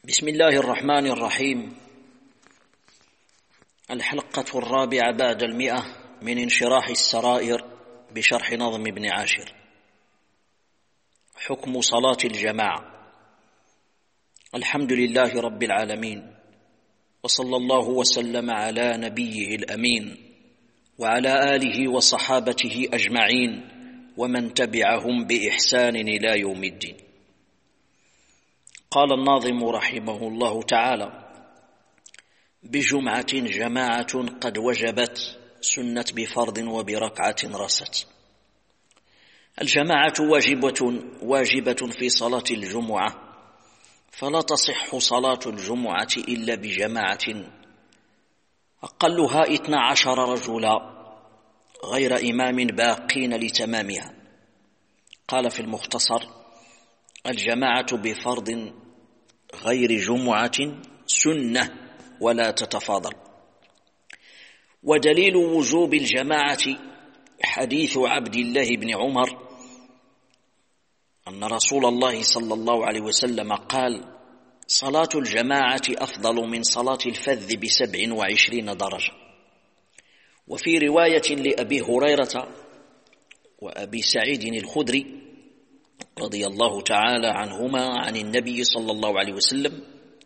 بسم الله الرحمن الرحيم. الحلقة الرابعة بعد 100 من انشراح السرائر بشرح نظم ابن عاشر. حكم صلاة الجماعة. الحمد لله رب العالمين، وصلى الله وسلم على نبيه الأمين وعلى آله وصحابته أجمعين ومن تبعهم بإحسان إلى يوم الدين. قال الناظم رحمه الله تعالى: بجمعة جماعة قد وجبت، سنت بفرض وبركعة رست. الجماعة واجبة في صلاة الجمعة، فلا تصح صلاة الجمعة إلا بجماعة أقلها 12 رجلا غير إمام باقين لتمامها. قال في المختصر: الجماعة بفرض غير جمعة سنة ولا تتفاضل. ودليل وجوب الجماعة حديث عبد الله بن عمر أن رسول الله صلى الله عليه وسلم قال: صلاة الجماعة أفضل من صلاة الفذ ب27 درجة. وفي رواية لأبي هريرة وأبي سعيد الخدري رضي الله تعالى عنهما عن النبي صلى الله عليه وسلم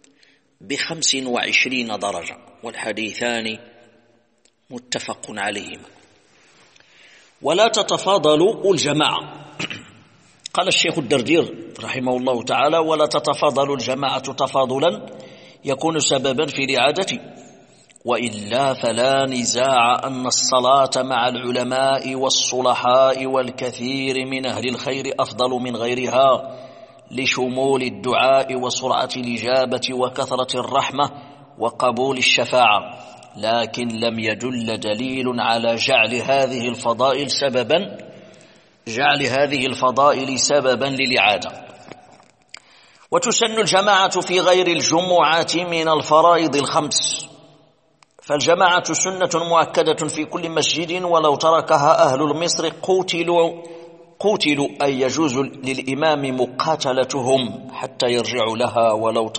ب25 درجة، والحديثان متفق عليهما. ولا تتفاضل الجماعة. قال الشيخ الدردير رحمه الله تعالى: ولا تتفاضل الجماعة تفاضلا يكون سببا في الإعادة، وإلا فلا نزاع أن الصلاة مع العلماء والصلحاء والكثير من أهل الخير أفضل من غيرها، لشمول الدعاء وسرعة الإجابة وكثرة الرحمة وقبول الشفاعة، لكن لم يدل دليل على جعل هذه الفضائل سببا للإعادة. وتسن الجماعة في غير الجمعة من الفرائض الخمس، فالجماعة سنة مؤكدة في كل مسجد، ولو تركها أهل المصر قوتلوا أي يجوز للإمام مقاتلتهم حتى يرجعوا لها،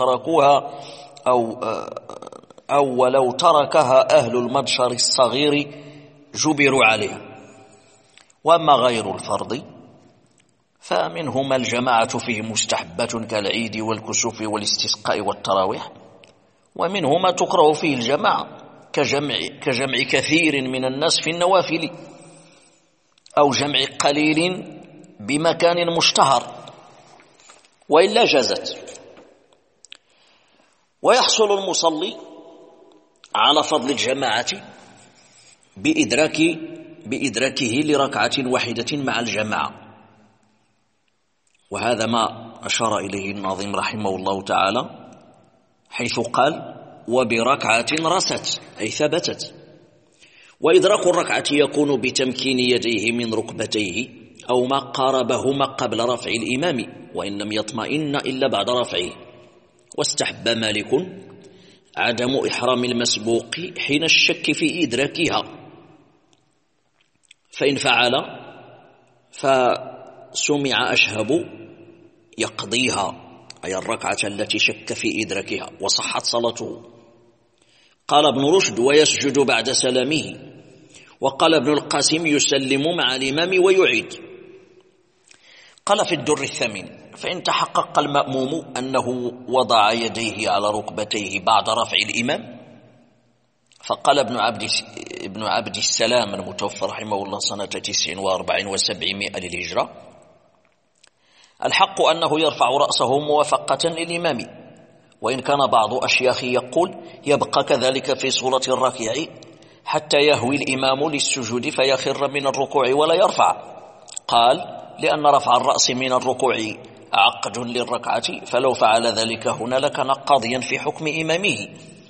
ولو تركها أهل المدشر الصغير جبروا عليها. وأما غير الفرض فمنهما الجماعة فيه مستحبة كالعيد والكسوف والاستسقاء والتراويح، ومنهما تكره فيه الجماعة كجمع كثير من الناس في النوافل، أو جمع قليل بمكان مشتهر، وإلا جازت. ويحصل المصلي على فضل الجماعة بإدراكه لركعة واحدة مع الجماعة، وهذا ما أشار إليه الناظم رحمه الله تعالى حيث قال: وبركعة رست، أي ثبتت. وإدراك الركعة يكون بتمكين يديه من ركبتيه أو ما قاربهما قبل رفع الإمام، وإن لم يطمئن إلا بعد رفعه. واستحب مالك عدم إحرام المسبوق حين الشك في إدراكها، فإن فعل فسمع أشهب يقضيها، أي الركعة التي شك في إدراكها، وصحت صلاته. قال ابن رشد: ويسجد بعد سلامه. وقال ابن القاسم: يسلم مع الإمام ويعيد. قال في الدر الثمين: فإن تحقق المأموم أنه وضع يديه على ركبتيه بعد رفع الإمام، فقال ابن عبد السلام المتوفى رحمه الله سنة 49 و700 للهجرة: الحق أنه يرفع رأسه موافقة للإمام، وإن كان بعض أشياخ يقول يبقى كذلك في صورة الركيع حتى يهوي الإمام للسجود فيخر من الركوع ولا يرفع. قال: لأن رفع الرأس من الركوع عقد للركعة، فلو فعل ذلك هنا لكان قاضيا في حكم إمامه،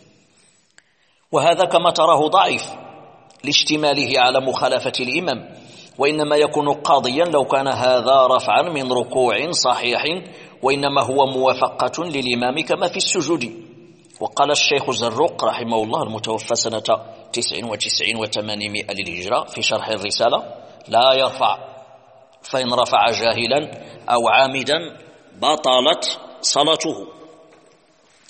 وهذا كما تراه ضعيف لاشتماله على مخالفة الإمام، وإنما يكون قاضيا لو كان هذا رفعا من ركوع صحيح، وإنما هو موافقة للإمام كما في السجود. وقال الشيخ الزروق رحمه الله المتوفى سنة 99 و800 للهجرة في شرح الرسالة: لا يرفع، فإن رفع جاهلا أو عامدا بطلت صلاته.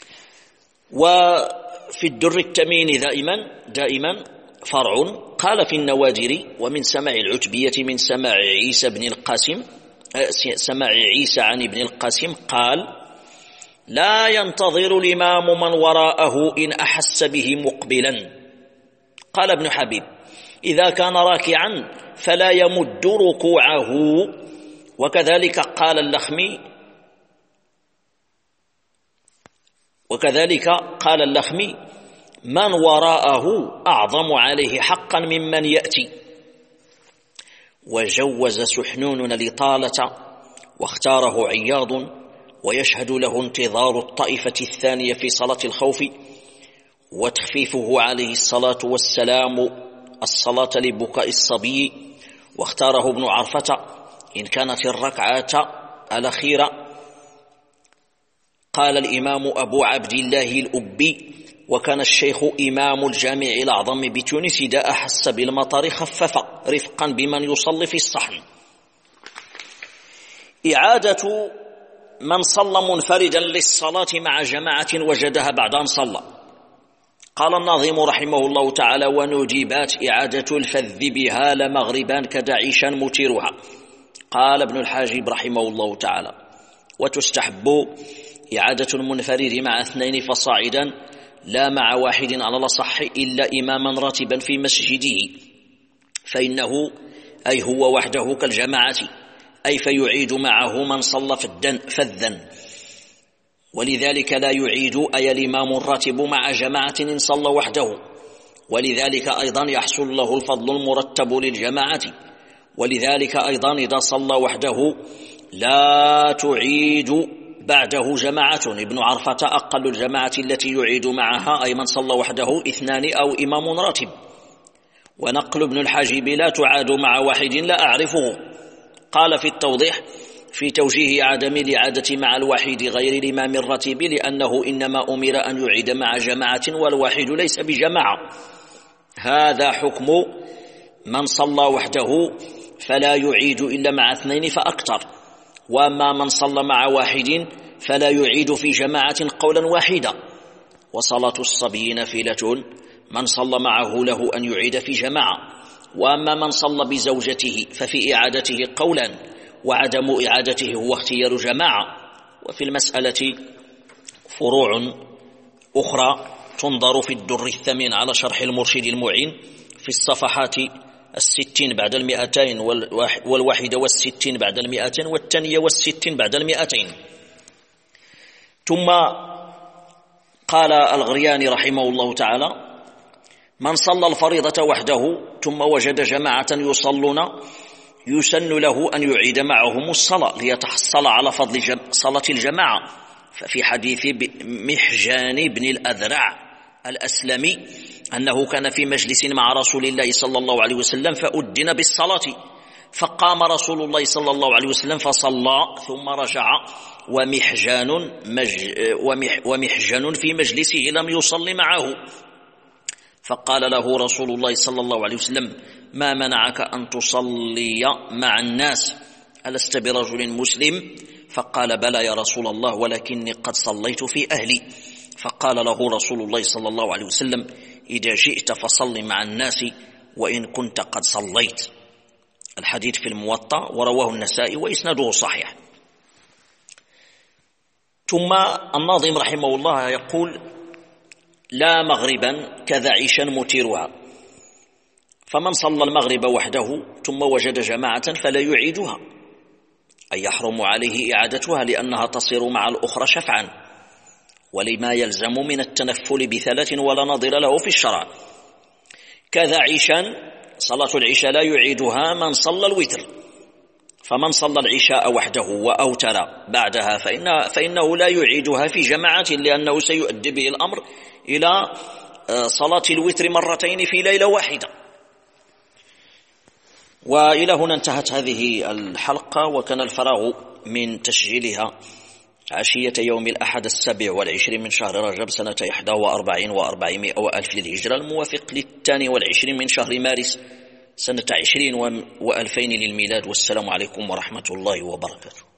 وفي الدر التمين دائما فرع. قال في النوادر: ومن سماع العتبية من سماع عيسى عن ابن القاسم قال: لا ينتظر الإمام من وراءه إن أحس به مقبلا. قال ابن حبيب: إذا كان راكعا فلا يمد ركوعه. وكذلك قال اللخمي: من وراءه أعظم عليه حقا ممن يأتي. وجوز سحنون الإطالة واختاره عياض، ويشهد له انتظار الطائفة الثانية في صلاة الخوف، وتخفيفه عليه الصلاة والسلام الصلاة لبكاء الصبي. واختاره ابن عرفة إن كانت الركعة الأخيرة. قال الإمام أبو عبد الله الأبي: وكان الشيخ إمام الجامع الأعظم بتونس إذا أحس بالمطر خفف رفقا بمن يصلي في الصحن. إعادة من صلى منفردا للصلاة مع جماعة وجدها بعد أن صلى. قال الناظم رحمه الله تعالى: ونجبات إعادة الفذ بها لمغربا كدعيشا متيرها. قال ابن الحاجب رحمه الله تعالى: وتستحب إعادة المنفرد مع 2 فصاعدا لا مع واحد على الأصح إلا إماما راتبا في مسجده، فإنه أي هو وحده كالجماعة، أي فيعيد معه من صلى فذا. ولذلك لا يعيد أي الإمام الراتب مع جماعة إن صلى وحده، ولذلك أيضا يحصل له الفضل المرتب للجماعة. ولذلك أيضا إذا صلى وحده لا تعيد بعده جماعة. ابن عرفة أقل الجماعة التي يعيد معها أي من صلى وحده 2 أو إمام راتب. ونقل ابن الحاجب لا تعاد مع واحد لا أعرفه. قال في التوضيح في توجيه عدم الإعادة مع الواحد غير الإمام الراتب، لأنه إنما أمر أن يعيد مع جماعة والواحد ليس بجماعة. هذا حكم من صلى وحده فلا يعيد إلا مع 2 فأكثر. وأما من صلى مع واحد فلا يعيد في جماعة قولا واحدا. وصلاة الصبي نافلة، من صلى معه له أن يعيد في جماعة. وأما من صلى بزوجته ففي إعادته قولا، وعدم إعادته هو اختيار جماعة. وفي المسألة فروع أخرى تنظر في الدر الثمين على شرح المرشد المعين في الصفحات 60 بعد 200 61 بعد 200 62 بعد 200. ثم قال الغرياني رحمه الله تعالى: من صلى الفريضة وحده ثم وجد جماعة يصلون يسن له أن يعيد معهم الصلاة ليتحصل على فضل صلاة الجماعة. ففي حديث محجان بن الأذرع الأسلمي أنه كان في مجلس مع رسول الله صلى الله عليه وسلم فأذن بالصلاة، فقام رسول الله صلى الله عليه وسلم فصلى ثم رجع ومحجن في مجلسه لم يصل معه. فقال له رسول الله صلى الله عليه وسلم: ما منعك أن تصلي مع الناس؟ ألست برجل مسلم؟ فقال: بلى يا رسول الله، ولكني قد صليت في أهلي. فقال له رسول الله صلى الله عليه وسلم: إذا جئت فصل مع الناس وإن كنت قد صليت. الحديث في الموطأ ورواه النسائي وإسناده صحيح. ثم الناظم رحمه الله يقول: لا مغربا كذا عيشا متيرها. فمن صلى المغرب وحده ثم وجد جماعة فلا يعيدها، أي يحرم عليه إعادتها لأنها تصير مع الأخرى شفعا، ولما يلزم من التنفل ب3 ولا نظير له في الشرع. كذا عيشا صلاة العشاء لا يعيدها من صلى الوتر. فمن صلى العشاء وحده وأوتر بعدها فإنه لا يعيدها في جماعة، لأنه سيؤدي به الأمر إلى صلاة الوتر 2 في ليلة واحدة. وإلى هنا انتهت هذه الحلقة، وكان الفراغ من تسجيلها عشية يوم الأحد 27 من شهر رجب سنة 41 و400 وألف للهجرة، الموافق 22 من شهر مارس سنة 20 و2000 للميلاد. والسلام عليكم ورحمة الله وبركاته.